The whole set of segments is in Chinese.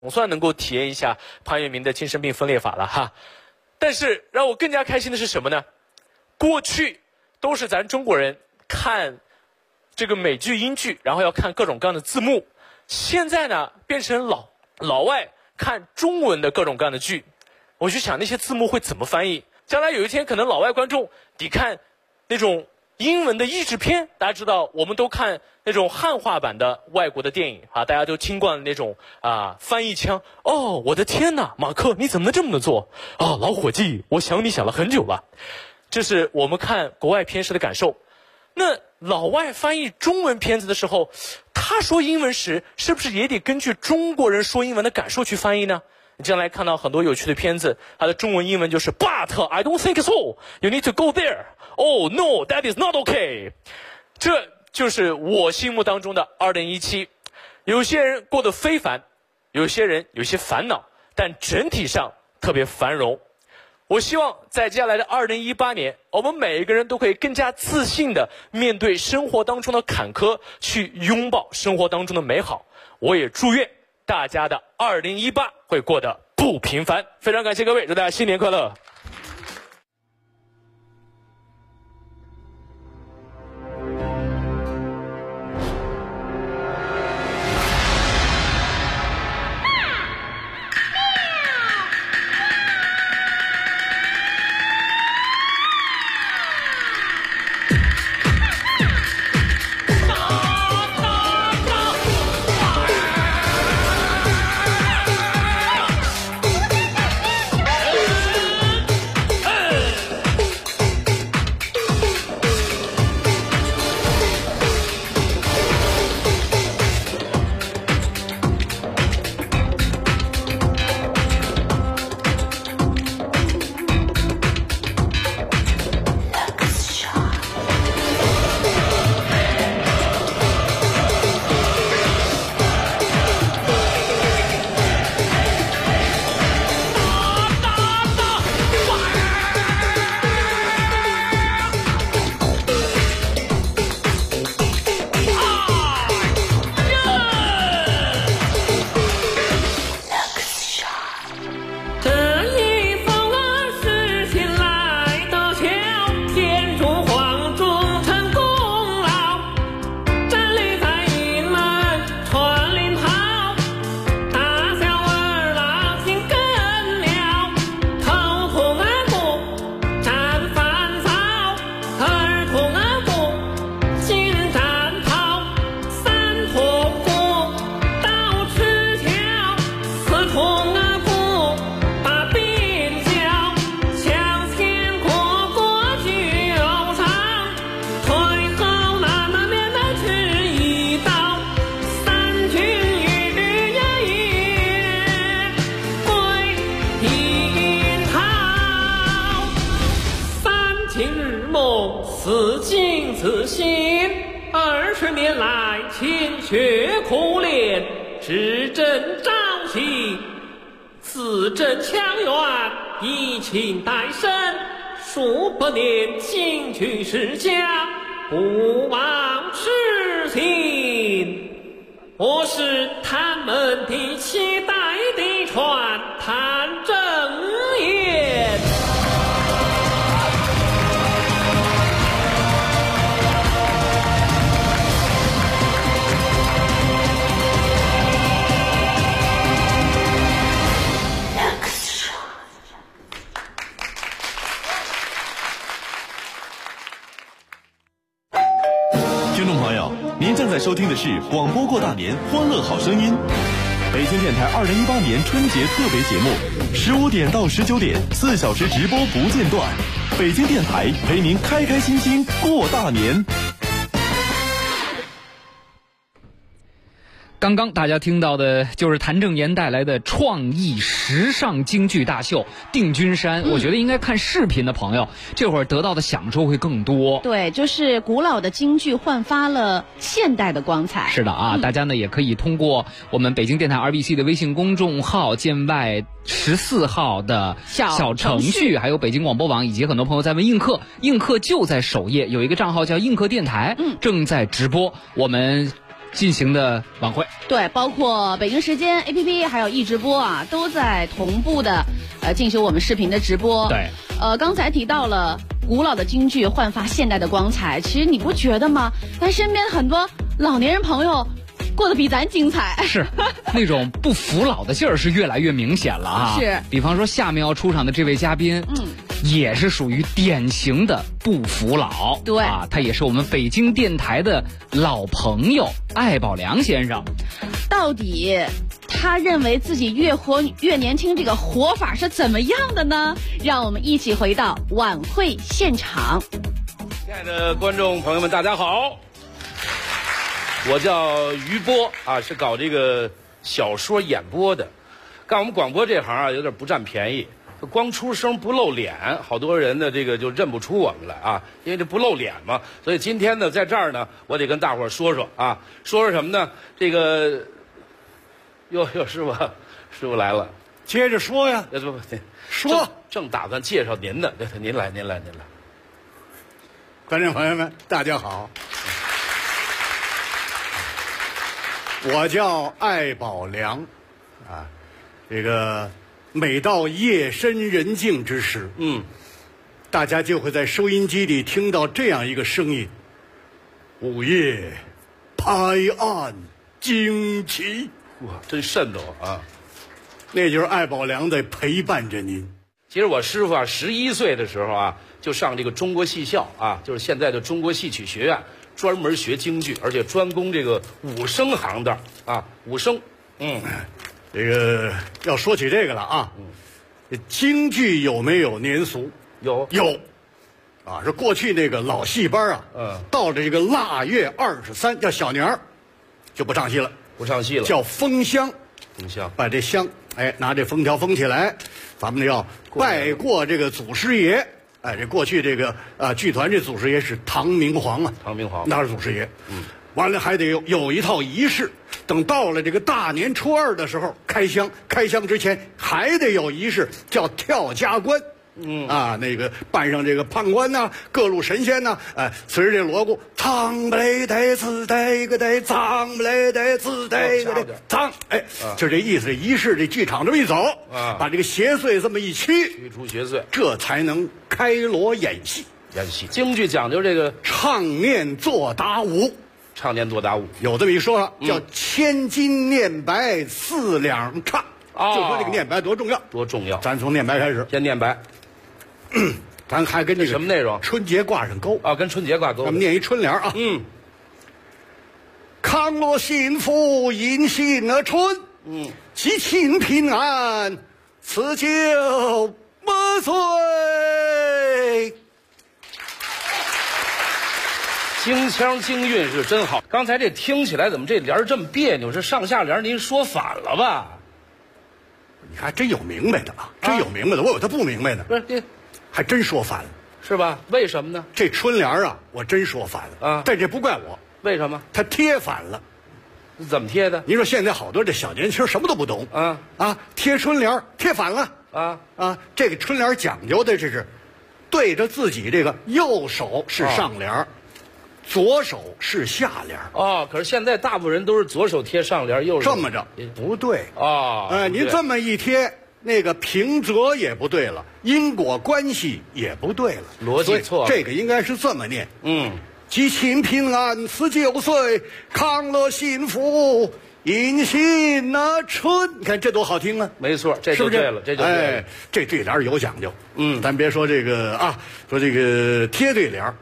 总算能够体验一下潘粤明的精神病分裂法了哈。但是让我更加开心的是什么呢？过去都是咱中国人看这个美剧英剧，然后要看各种各样的字幕，现在呢变成老外看中文的各种各样的剧，我就想那些字幕会怎么翻译？将来有一天可能老外观众得看那种英文的译制片，大家知道我们都看那种汉化版的外国的电影啊，大家都听惯了那种翻译腔。哦，我的天哪，马克你怎么能这么做？哦，老伙计，我想你想了很久了。这是我们看国外片时的感受。那老外翻译中文片子的时候，他说英文时是不是也得根据中国人说英文的感受去翻译呢？你将来看到很多有趣的片子，它的中文英文就是 But I don't think so. You need to go there. Oh no, that is not okay. 这就是我心目当中的2017。有些人过得非凡，有些人有些烦恼，但整体上特别繁荣。我希望在接下来的2018年，我们每一个人都可以更加自信地面对生活当中的坎坷，去拥抱生活当中的美好。我也祝愿大家的2018会过得不平凡。非常感谢各位，祝大家新年快乐。 自信，20年来勤学苦练，只争朝夕，自争强援，以情代身，数百年京剧世家，不忘痴心。我是他们的期待的传谈正言。 听众朋友，您正在收听的是广播过大年欢乐好声音，北京电台2018年春节特别节目，15点到19点，4小时直播不间断。北京电台陪您开开心心过大年。 刚刚大家听到的就是谭正言带来的创意时尚京剧大秀《定军山》，我觉得应该看视频的朋友这会儿得到的享受会更多。 对，就是古老的京剧焕发了现代的光彩。 是的啊，大家呢也可以通过我们北京电台 RBC 的微信公众号、建外14号的小程序，还有北京广播网，以及很多朋友在问映客，映客就在首页有一个账号叫映客电台，正在直播。我们进行的晚会。 对，包括北京时间 APP 还有易直播啊，都在同步的进行我们视频的直播。 对， 刚才提到了古老的京剧焕发现代的光彩，其实你不觉得吗？咱身边很多老年人朋友过得比咱精彩。 是，那种不服老的劲儿是越来越明显了啊。 是， 比方说下面要出场的这位嘉宾，也是属于典型的不服老。 对啊，他也是我们北京电台的老朋友艾宝良先生。 到底他认为自己越活越年轻，这个活法是怎么样的呢？让我们一起回到晚会现场。 亲爱的观众朋友们，大家好，我叫于波啊，是搞这个小说演播的。干我们广播这行啊，有点不占便宜，光出声不露脸，好多人呢这个就认不出我们来啊，因为这不露脸嘛。所以今天呢，在这儿呢，我得跟大伙儿说说啊，说什么呢？这个，哟，师傅来了， 接着说呀， 不， 说正打算介绍您的，您来。 观众朋友们，大家好，我叫艾宝良，啊，这个每到夜深人静之时，大家就会在收音机里听到这样一个声音：午夜拍案惊奇。 哇，真瘆得慌啊！ 那就是艾宝良在陪伴着您。 其实我师傅啊，11岁的时候啊，就上这个中国戏校啊，就是现在的中国戏曲学院，专门学京剧，而且专攻这个武生行当啊，武生。 这个要说起这个了啊，京剧有没有年俗？ 有， 啊，是过去那个老戏班啊，到了这个腊月23，叫小年儿，就不唱戏了，叫封香。把这香，拿这封条封起来，咱们要拜过这个祖师爷。这过去这个剧团这祖师爷是唐明皇啊，那是祖师爷。完了还得有一套仪式，等到了这个大年初2的时候开香，开香之前还得有仪式，叫跳加冠。那个扮上这个判官呐，各路神仙呐，随着这锣鼓，苍不雷得呲得个得，苍不雷得呲得个得，苍，就这意思。这仪式这剧场这么一走，把这个邪祟这么一驱除邪祟， 这才能开锣演戏。 京剧讲究这个唱念做打舞，有这么一说法，叫千金念白4两唱。就说这个念白多重要，咱从念白开始， 先念白。 咱还跟这个什么内容？ 春节挂上钩啊，跟春节挂钩。 咱们念一春联啊。康乐幸福迎新春，吉庆平安，辞旧万岁。 京腔京韵是真好。刚才这听起来怎么这联这么别扭？是上下联您说反了吧？ 你还真有明白的啊！真有明白的，我有他不明白的。 不是， 还真说反了， 是吧？为什么呢？ 这春联啊，我真说反了啊！但这不怪我， 为什么？ 他贴反了。 怎么贴的？ 您说现在好多这小年轻什么都不懂贴春联贴反了这个春联讲究的这是对着自己这个右手是上联左手是下联可是现在大部分人都是左手贴上联，右手这么着不对您这么一贴，那个平仄也不对了，因果关系也不对了， 逻辑错了。 这个应该是这么念，吉庆平安49岁，康乐幸福迎新春。你看这多好听啊！ 没错，这就对了，这就对了。 这对联有讲究，咱别说这个说这个贴对联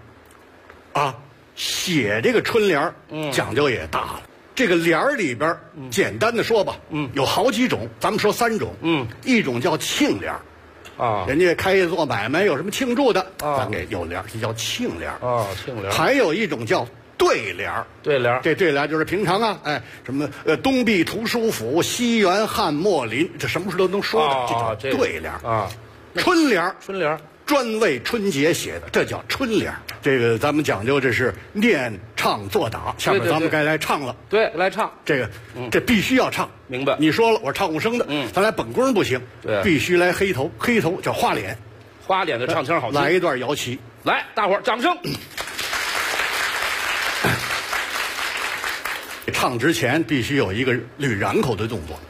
写这个春联讲究也大了。这个联里边简单的说吧，有好几种，咱们说3种，一种叫庆联人家开业做买卖有什么庆祝的，咱给有联，这叫庆联庆联。 还有一种叫对联这对联就是平常什么东壁图书府，西园汉墨林，这什么事都能说的，这叫对联春联专为春节写的，这叫春联。这个咱们讲究这是念唱作打，下面咱们该来唱了。 对，来唱这个，这必须要唱。 明白？ 你说了，我是唱武生的，咱来本宫不行， 对， 必须来黑头，黑头叫花脸， 花脸的唱腔好听。 来一段摇旗， 来，大伙儿掌声。 唱之前必须有一个捋然口的动作。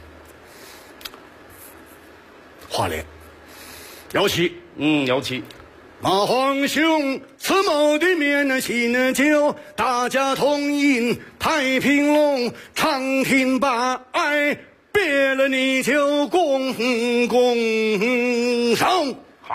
画脸，摇旗， 摇旗。 马皇兄，此谋的面新酒，大家同饮太平龙，长亭把爱，别了你就拱手。 好，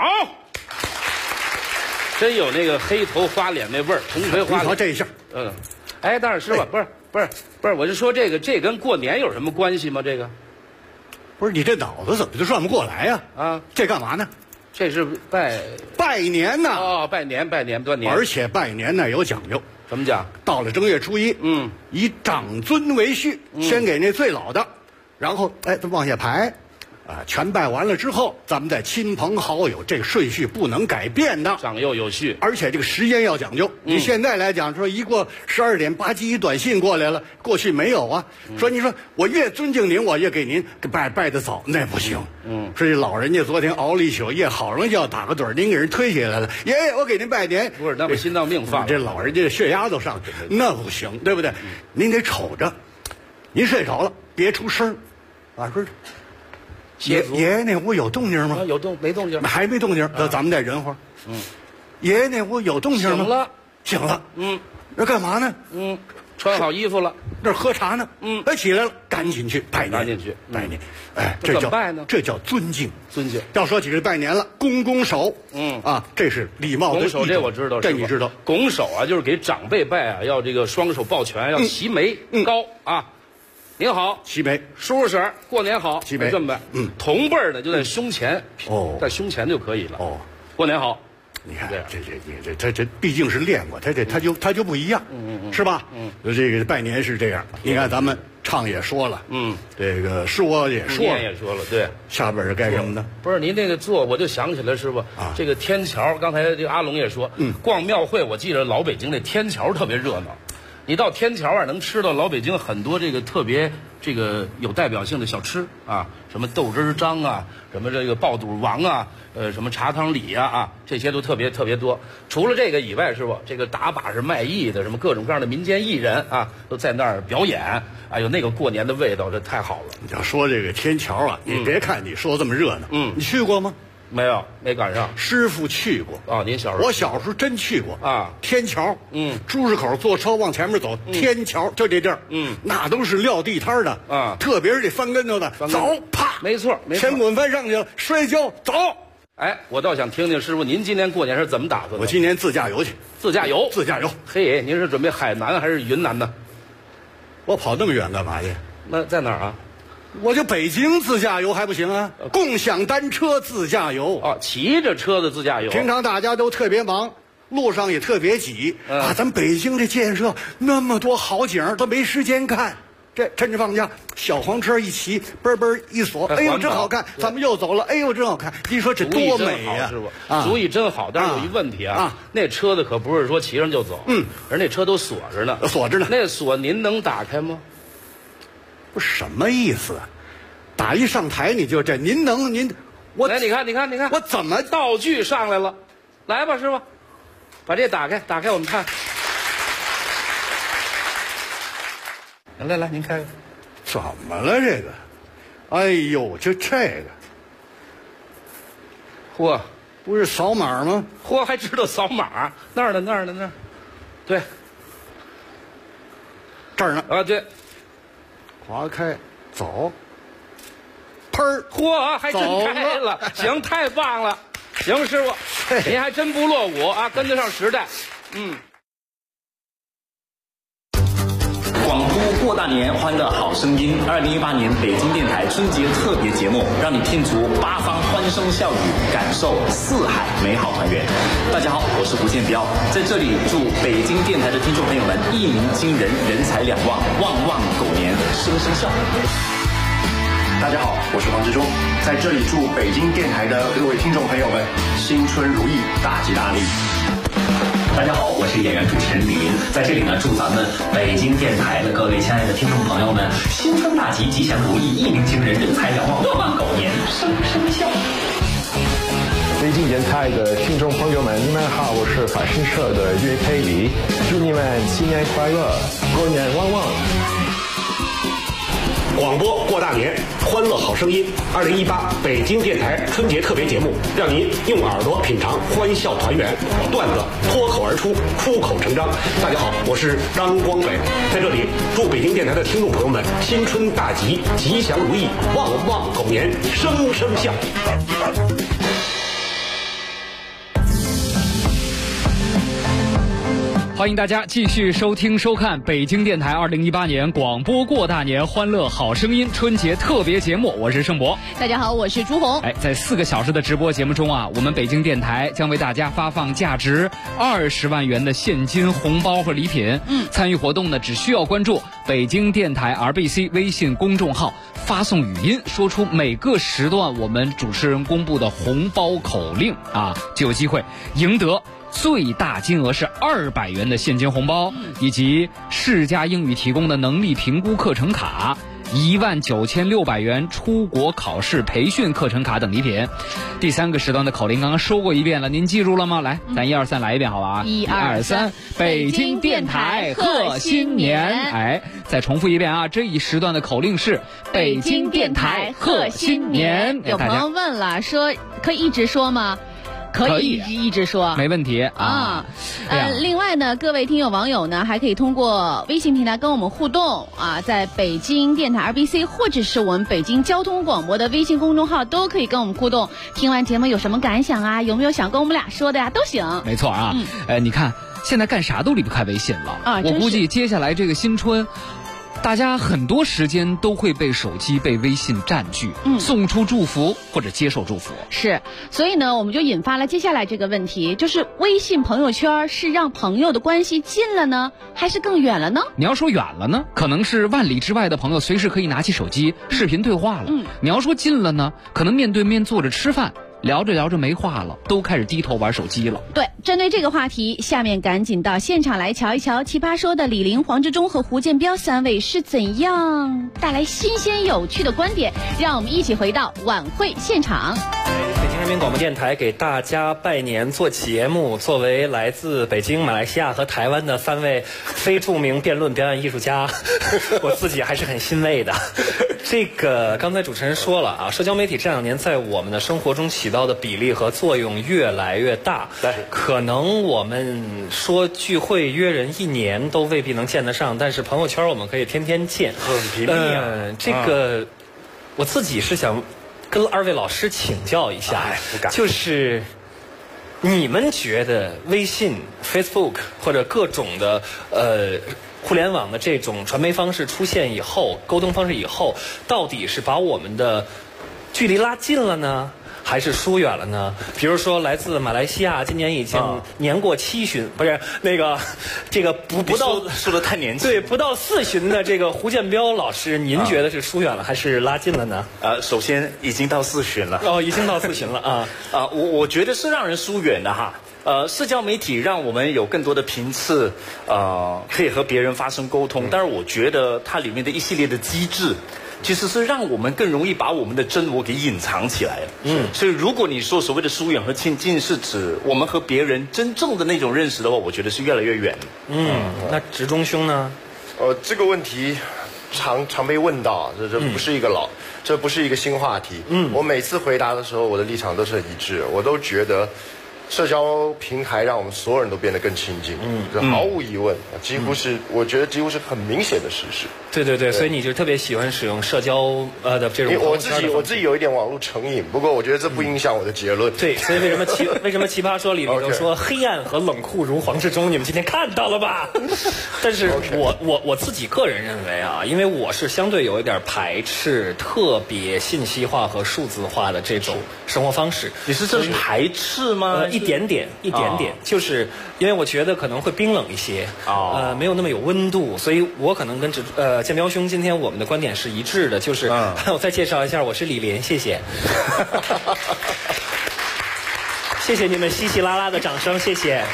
真有那个黑头花脸那味儿，铜锤花脸。 你瞧这一下， 哎，但是师傅，不是，我就说这跟过年有什么关系吗？这个， 不是你这脑子怎么就转不过来呀？这干嘛呢？ 这是拜年呐！ 哦，拜年，端年。 而且拜年呢有讲究， 什么讲？ 到了正月初一，以长尊为序，先给那最老的，然后往下排，全拜完了之后，咱们再亲朋好友，这个顺序不能改变的， 长幼有序。 而且这个时间要讲究。你现在来讲说，一过12点，吧唧一短信过来了，过去没有啊。说你说我越尊敬您，我越给您拜得早，那不行。说这老人家昨天熬了一宿夜，好容易要打个盹，您给人推起来了，爷爷我给您拜年。 不是，那不心脏病犯了， 这老人家血压都上去了，那不行，对不对？您得瞅着，您睡着了别出声说。爷爷那屋有动静吗？ 没动静， 还没动静。咱们再忍会儿。爷爷那屋有动静吗？醒了。那干嘛呢？ 穿好衣服了， 那喝茶呢。起来了，赶紧去拜年。 赶紧去拜年。 这叫拜呢？ 这叫尊敬。 尊敬。 要说起来拜年了，拱手。这是礼貌的。 拱手这我知道， 这你知道。 拱手就是给长辈拜要这个双手抱拳，要齐眉高您好， 齐眉， 叔叔婶儿，过年好， 齐眉， 这么办。同辈呢就在胸前，在胸前就可以了。过年好。 你看这毕竟是练过，他就不一样，是吧？这个拜年是这样。你看咱们唱也说了，这个说也说了，对。 下边是干什么呢？ 不是您那个做，我就想起来师傅这个天桥，刚才这个阿龙也说，逛庙会，我记得老北京那天桥特别热闹。你到天桥能吃到老北京很多这个特别这个有代表性的小吃什么豆汁张什么这个爆肚王什么茶汤里这些都特别多。除了这个以外，师傅这个打把式卖艺的，什么各种各样的民间艺人都在那儿表演，有那个过年的味道，这太好了。 你要说这个天桥你别看你说这么热闹，你去过吗？ 没有，没赶上。 师傅去过您小时候？ 我小时候真去过天桥，朱市口坐车往前面走，天桥就这地儿，那都是撂地摊的特别是这翻跟头的，走啪， 没错， 前滚翻上去了，摔跤走。 我倒想听听师傅您今年过年是怎么打算的？ 我今年自驾游去。 自驾游。 嘿， 您是准备海南还是云南呢？ 我跑那么远干嘛去？ 那在哪儿我就北京自驾游还不行啊？共享单车自驾游骑着车的自驾游。 平常大家都特别忙，路上也特别挤咱北京这建设那么多好景都没时间看。这趁着放假，小黄车一骑，嘣嘣一锁，哎呦真好看！咱们又走了，哎呦真好看！你说这多美呀！ 主意真好，但是有一问题那车子可不是说骑上就走，而那车都锁着呢，那锁您能打开吗？ 不是什么意思打一上台你就这，您来你看， 我怎么道具上来了？来吧，师傅，把这打开我们看。来，您开。 怎么了这个？哎呦，这个， 嚯， 不是扫码吗？ 嚯，还知道扫码？那儿呢，对， 这儿呢。 对。 划开，走，砰！ 嚯，还真开了，行，太棒了，行，师傅，您还真不落伍跟得上时代， 广播过大年，欢乐好声音。2018年北京电台春节特别节目，让你听足八方欢声笑语，感受四海美好团圆。大家好，我是胡建彪，在这里祝北京电台的听众朋友们一鸣惊人，人财两旺，旺旺狗年，声声笑。 大家好，我是黄志忠，在这里祝北京电台的各位听众朋友们新春如意，大吉大利。 大家好，我是演员主持人李林，在这里呢，祝咱们北京电台的各位亲爱的听众朋友们新春大吉，吉祥如意，一鸣惊人，人财两旺，旺旺狗年，声声笑。 北京电台的听众朋友们，你们好，我是法新社的岳佩里，祝你们新年快乐，狗年旺旺。 广播过大年，欢乐好声音，2018北京电台春节特别节目，让您用耳朵品尝欢笑团圆，段子脱口而出，出口成章。大家好，我是张光北，在这里祝北京电台的听众朋友们新春大吉，吉祥如意，旺旺狗年，声声笑。 欢迎大家继续收听收看北京电台2018年广播过大年欢乐好声音春节特别节目，我是盛博。 大家好，我是朱红。 在4个小时的直播节目中啊，我们北京电台将为大家发放价值20万元的现金红包和礼品。参与活动呢，只需要关注北京电台 RBC 微信公众号，发送语音，说出每个时段我们主持人公布的红包口令啊，就有机会赢得最大金额是200元的现金红包，以及世嘉英语提供的能力评估课程卡，19600元出国考试培训课程卡等礼品。第3个时段的口令刚刚说过一遍了，您记住了吗？来，咱1、2、3来一遍好吧？1、2、3，北京电台贺新年！再重复一遍啊，这一时段的口令是北京电台贺新年。 有朋友问了，说可以一直说吗？可以一直说， 没问题啊。 另外呢，各位听友网友呢，还可以通过微信平台跟我们互动啊，在北京电台 RBC 或者是我们北京交通广播的微信公众号都可以跟我们互动。听完节目有什么感想啊？有没有想跟我们俩说的呀？都行。 没错啊，你看现在干啥都离不开微信了啊。我估计接下来这个新春，大家很多时间都会被手机、被微信占据，送出祝福或者接受祝福。 是，所以呢，我们就引发了接下来这个问题，就是微信朋友圈是让朋友的关系近了呢，还是更远了呢？ 你要说远了呢，可能是万里之外的朋友随时可以拿起手机视频对话了。你要说近了呢，可能面对面坐着吃饭，聊着聊着没话了，都开始低头玩手机了。 对，针对这个话题，下面赶紧到现场来瞧一瞧奇葩说的李玲、黄志忠和胡建彪3位是怎样带来新鲜有趣的观点，让我们一起回到晚会现场。 北京人民广播电台给大家拜年做节目，作为来自北京、马来西亚和台湾的3位非著名辩论表演艺术家，我自己还是很欣慰的。这个刚才主持人说了啊，社交媒体这2年在我们的生活中起到的比例和作用越来越大。对，可能我们说聚会约人1年都未必能见得上，但是朋友圈我们可以天天见，很频密啊。这个我自己是想跟2位老师请教一下，就是你们觉得微信、Facebook 或者各种的互联网的这种传媒方式出现以后，沟通方式以后，到底是把我们的距离拉近了呢，还是疏远了呢？比如说来自马来西亚，今年已经年过7旬，不是那个这个不到说的太年轻， 对，不到4旬的这个胡建彪老师，您觉得是疏远了还是拉近了呢？ 首先已经到4旬了。 已经到4旬了啊。 我觉得是让人疏远的哈。社交媒体让我们有更多的频次，可以和别人发生沟通。但是我觉得它里面的一系列的机制，其实是让我们更容易把我们的真我给隐藏起来了。所以如果你说所谓的疏远和亲近是指我们和别人真正的那种认识的话，我觉得是越来越远。 那直中兄呢？ 这个问题常被问到，这不是一个这不是一个新话题。我每次回答的时候，我的立场都是很一致，我都觉得社交平台让我们所有人都变得更亲近，这毫无疑问，我觉得几乎是很明显的事实。 对，所以你就特别喜欢使用社交的这种。 我自己有一点网络成瘾，不过我觉得这不影响我的结论。 对，所以为什么奇葩说里面都说黑暗和冷酷如黄志忠，你们今天看到了吧？但是我自己个人认为啊，因为我是相对有一点排斥特别信息化和数字化的这种生活方式。 你是这是排斥吗？ 一点点，就是因为我觉得可能会冰冷一些，没有那么有温度，所以我可能跟建彪兄今天我们的观点是一致的，就是我再介绍一下，我是李连，谢谢，谢谢你们稀稀拉拉的掌声，谢谢，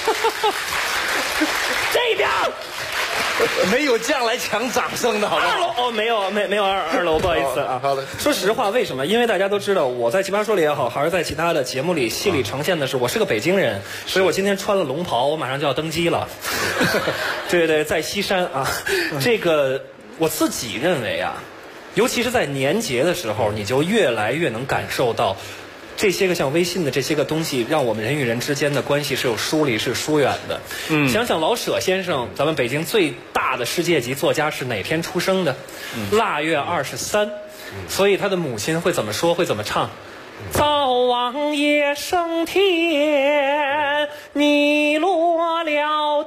这边。 没有这样来抢掌声的，好不好？ 没有二楼，不好意思啊。好的。说实话，为什么？因为大家都知道，我在奇葩说里也好，还是在其他的节目里，戏里呈现的是我是个北京人，所以我今天穿了龙袍，我马上就要登基了。对，在西山啊，这个我自己认为啊， 尤其是在年节的时候，你就越来越能感受到，这些个像微信的这些个东西，让我们人与人之间的关系是有疏离、是疏远的。想想老舍先生，咱们北京最大的世界级作家是哪天出生的？腊月23。所以他的母亲会怎么说？会怎么唱？早望夜升天，你落了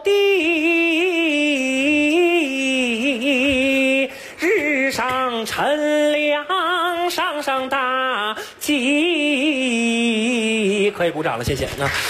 地，日上乘凉，上上大吉。可以鼓掌了，谢谢。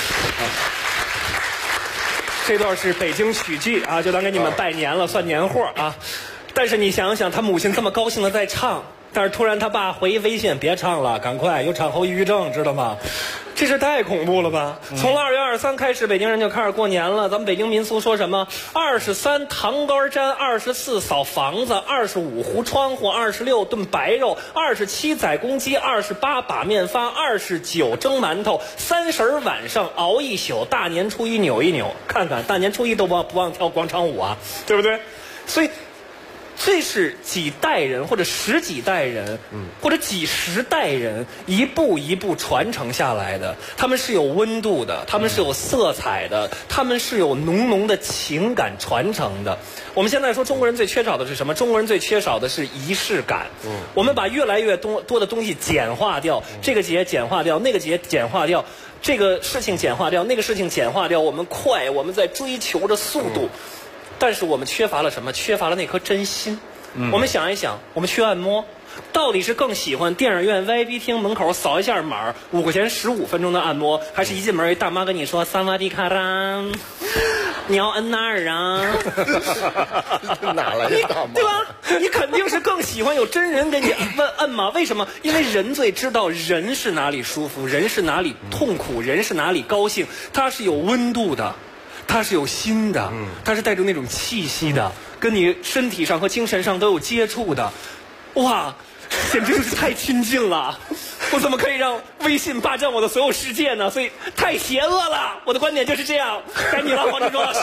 这段是北京曲剧啊，就当给你们拜年了，算年货啊。但是你想想，他母亲这么高兴的在唱。但是突然他爸回微信，别唱了，赶快，有产后抑郁症，知道吗？这是太恐怖了吧！从2月23开始，北京人就开始过年了。咱们北京民俗说什么？23糖干粘，24扫房子，25糊窗户，26炖白肉，27宰公鸡，28把面发，29蒸馒头，30晚上熬一宿，大年初一扭一扭。看看大年初一都不忘跳广场舞啊，对不对？所以。这是几代人或者十几代人，或者几十代人一步一步传承下来的，他们是有温度的，他们是有色彩的，他们是有浓浓的情感传承的。我们现在说中国人最缺少的是什么？中国人最缺少的是仪式感。我们把越来越多的东西简化掉，这个节简化掉，那个节简化掉，这个事情简化掉，那个事情简化掉。我们快，我们在追求着速度。但是我们缺乏了什么？缺乏了那颗真心。我们想一想，我们去按摩，到底是更喜欢电影院 VIP 厅门口扫一下码，5块钱15分钟的按摩，还是一进门一大妈跟你说萨瓦迪卡啦，你要摁哪儿啊？ 哪来的大妈？ 对吧？你肯定是更喜欢有真人给你摁嘛？为什么？因为人最知道人是哪里舒服，人是哪里痛苦，人是哪里高兴，它是有温度的。它是有心的，它是带着那种气息的，跟你身体上和精神上都有接触的，哇，简直就是太亲近了！我怎么可以让微信霸占我的所有世界呢？所以太邪恶了！我的观点就是这样。该你了，黄志忠老师。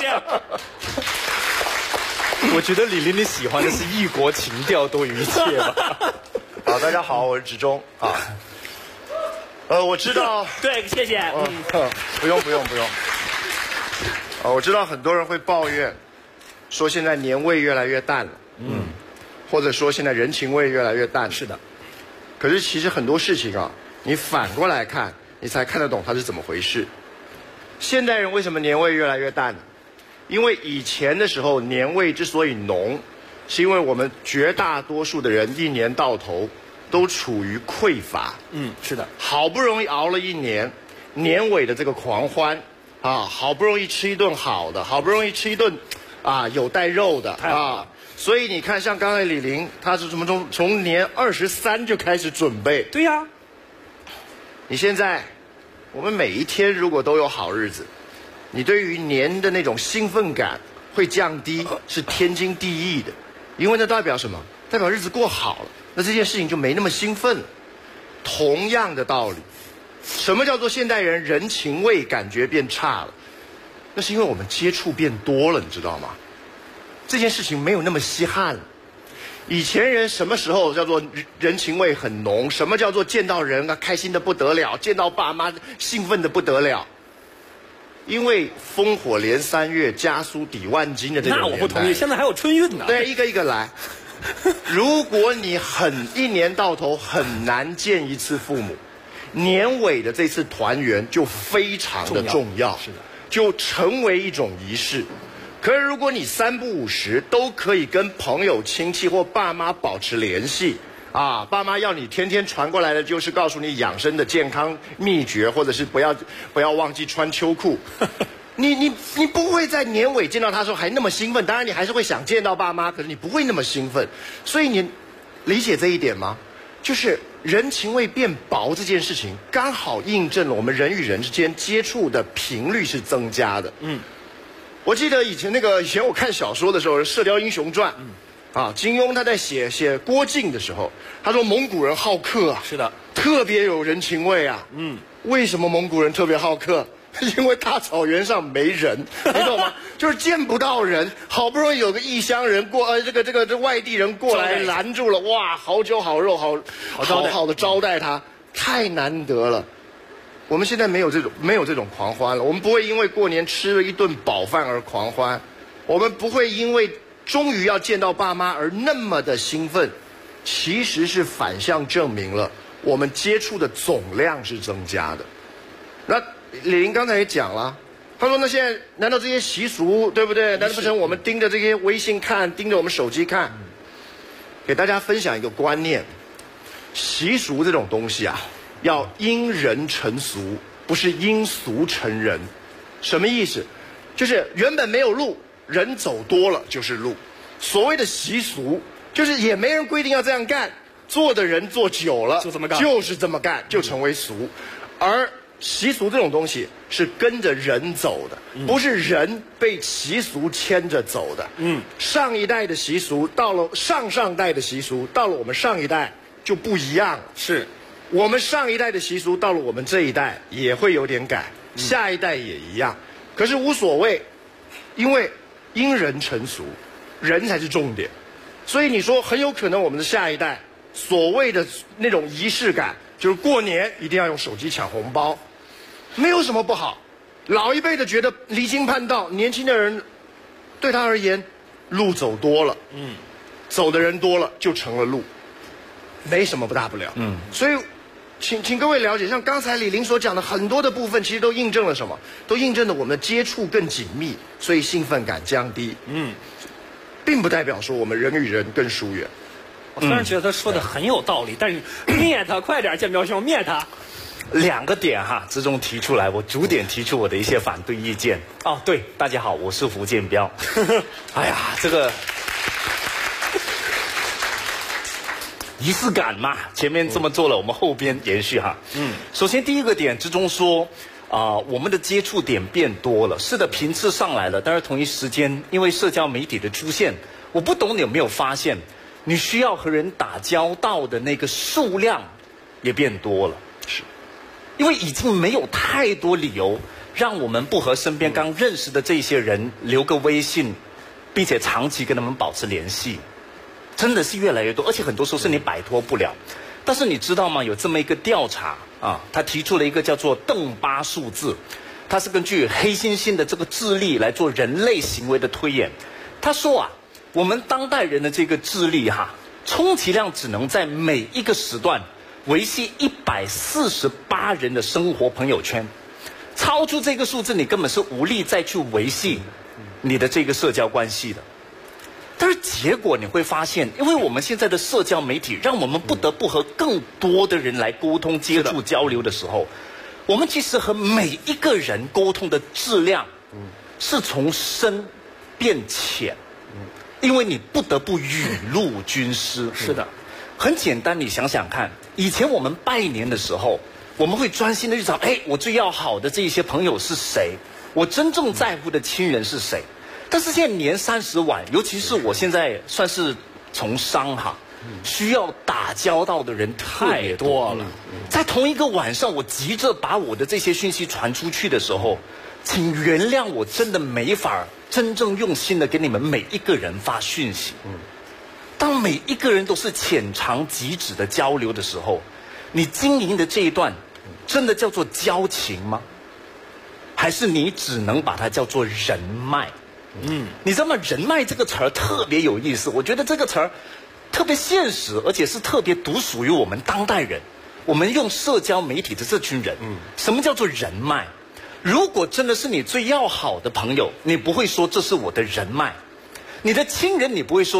我觉得李玲，你喜欢的是异国情调多于一切吧？ 好，大家好，我是志忠啊。我知道。 对，谢谢。 不用。我知道很多人会抱怨，说现在年味越来越淡了，或者说现在人情味越来越淡。 是的。 可是其实很多事情啊，你反过来看，你才看得懂它是怎么回事。现代人为什么年味越来越淡呢？因为以前的时候年味之所以浓，是因为我们绝大多数的人一年到头都处于匮乏。 是的。 好不容易熬了一年，年尾的这个狂欢。好不容易吃一顿好的，好不容易吃一顿，有带肉的啊，所以你看，像刚才李玲，她是从年23就开始准备。 对呀。 你现在，我们每一天如果都有好日子，你对于年的那种兴奋感会降低，是天经地义的，因为那代表什么？代表日子过好了，那这件事情就没那么兴奋了。同样的道理。什么叫做现代人人情味感觉变差了？那是因为我们接触变多了，你知道吗？这件事情没有那么稀罕了。以前人什么时候叫做人情味很浓？什么叫做见到人开心的不得了，见到爸妈兴奋的不得了？因为烽火连3月，家书抵万金的这种年代。 那我不同意，现在还有春运呢。 对，一个一个来。如果你一年到头很难见一次父母。年尾的这次团圆就非常的重要，是的，就成为一种仪式。可是如果你3不5时都可以跟朋友、亲戚或爸妈保持联系，爸妈要你天天传过来的就是告诉你养生的健康秘诀，或者是不要忘记穿秋裤。你不会在年尾见到他的时候还那么兴奋，当然你还是会想见到爸妈，可是你不会那么兴奋。所以你理解这一点吗？就是人情味变薄这件事情，刚好印证了我们人与人之间接触的频率是增加的。我记得以前我看小说的时候，《射雕英雄传》，金庸他在写郭靖的时候，他说蒙古人好客啊， 是的， 特别有人情味啊。为什么蒙古人特别好客？ 因为大草原上没人，你懂吗？就是见不到人，好不容易有个异乡人过，这外地人过来拦住了，哇，好酒好肉，好的招待他，太难得了。我们现在没有这种狂欢了，我们不会因为过年吃了一顿饱饭而狂欢，我们不会因为终于要见到爸妈而那么的兴奋，其实是反向证明了我们接触的总量是增加的。那李玲刚才也讲了，他说那现在难道这些习俗对不对？难不成我们盯着这些微信看，盯着我们手机看？给大家分享一个观念，习俗这种东西啊，要因人成俗，不是因俗成人。什么意思？就是原本没有路，人走多了就是路。所谓的习俗，就是也没人规定要这样干，做的人做久了就这么干，就是这么干，就成为俗。而习俗这种东西是跟着人走的，不是人被习俗牵着走的。上一代的习俗到了上代的习俗，到了我们上一代就不一样了。是，我们上一代的习俗到了我们这一代也会有点改，下一代也一样。可是无所谓，因为因人成俗，人才是重点。所以你说很有可能我们的下一代所谓的那种仪式感，就是过年一定要用手机抢红包，没有什么不好。老一辈的觉得离经叛道，年轻的人对他而言，路走多了，走的人多了就成了路，没什么不大不了。所以请各位了解，像刚才李玲所讲的很多的部分，其实都印证了什么？都印证了我们的接触更紧密，所以兴奋感降低。并不代表说我们人与人更疏远。 我虽然觉得他说的很有道理，但是灭他，快点，建彪兄，灭他。 2个点哈，之中提出来，我逐点提出我的一些反对意见。哦，对，大家好，我是胡建彪。哎呀，这个仪式感嘛，前面这么做了，我们后边延续哈。首先第一个点之中说，我们的接触点变多了，是的，频次上来了，但是同一时间，因为社交媒体的出现，我不懂你有没有发现，你需要和人打交道的那个数量也变多了。是，因为已经没有太多理由让我们不和身边刚认识的这些人留个微信，并且长期跟他们保持联系，真的是越来越多，而且很多时候是你摆脱不了。但是你知道吗？有这么一个调查啊，他提出了一个叫做邓巴数字，它是根据黑猩猩的这个智力来做人类行为的推演。他说啊，我们当代人的这个智力充其量只能在每一个时段维系148人的生活朋友圈，超出这个数字，你根本是无力再去维系你的这个社交关系的。但是结果你会发现，因为我们现在的社交媒体让我们不得不和更多的人来沟通、接触、交流的时候，我们其实和每一个人沟通的质量是从深变浅，因为你不得不雨露均湿。是的，很简单，你想想看，以前我们拜年的时候，我们会专心的去找，我最要好的这些朋友是谁，我真正在乎的亲人是谁。但是现在年30晚，尤其是我现在算是从商需要打交道的人太多了。在同一个晚上，我急着把我的这些讯息传出去的时候，请原谅我真的没法真正用心的给你们每一个人发讯息。当每一个人都是浅尝即止的交流的时候，你经营的这一段真的叫做交情吗？还是你只能把它叫做人脉？你知道吗？人脉这个词儿特别有意思，我觉得这个词儿特别现实，而且是特别独属于我们当代人。我们用社交媒体的这群人，什么叫做人脉？如果真的是你最要好的朋友，你不会说这是我的人脉；你的亲人，你不会说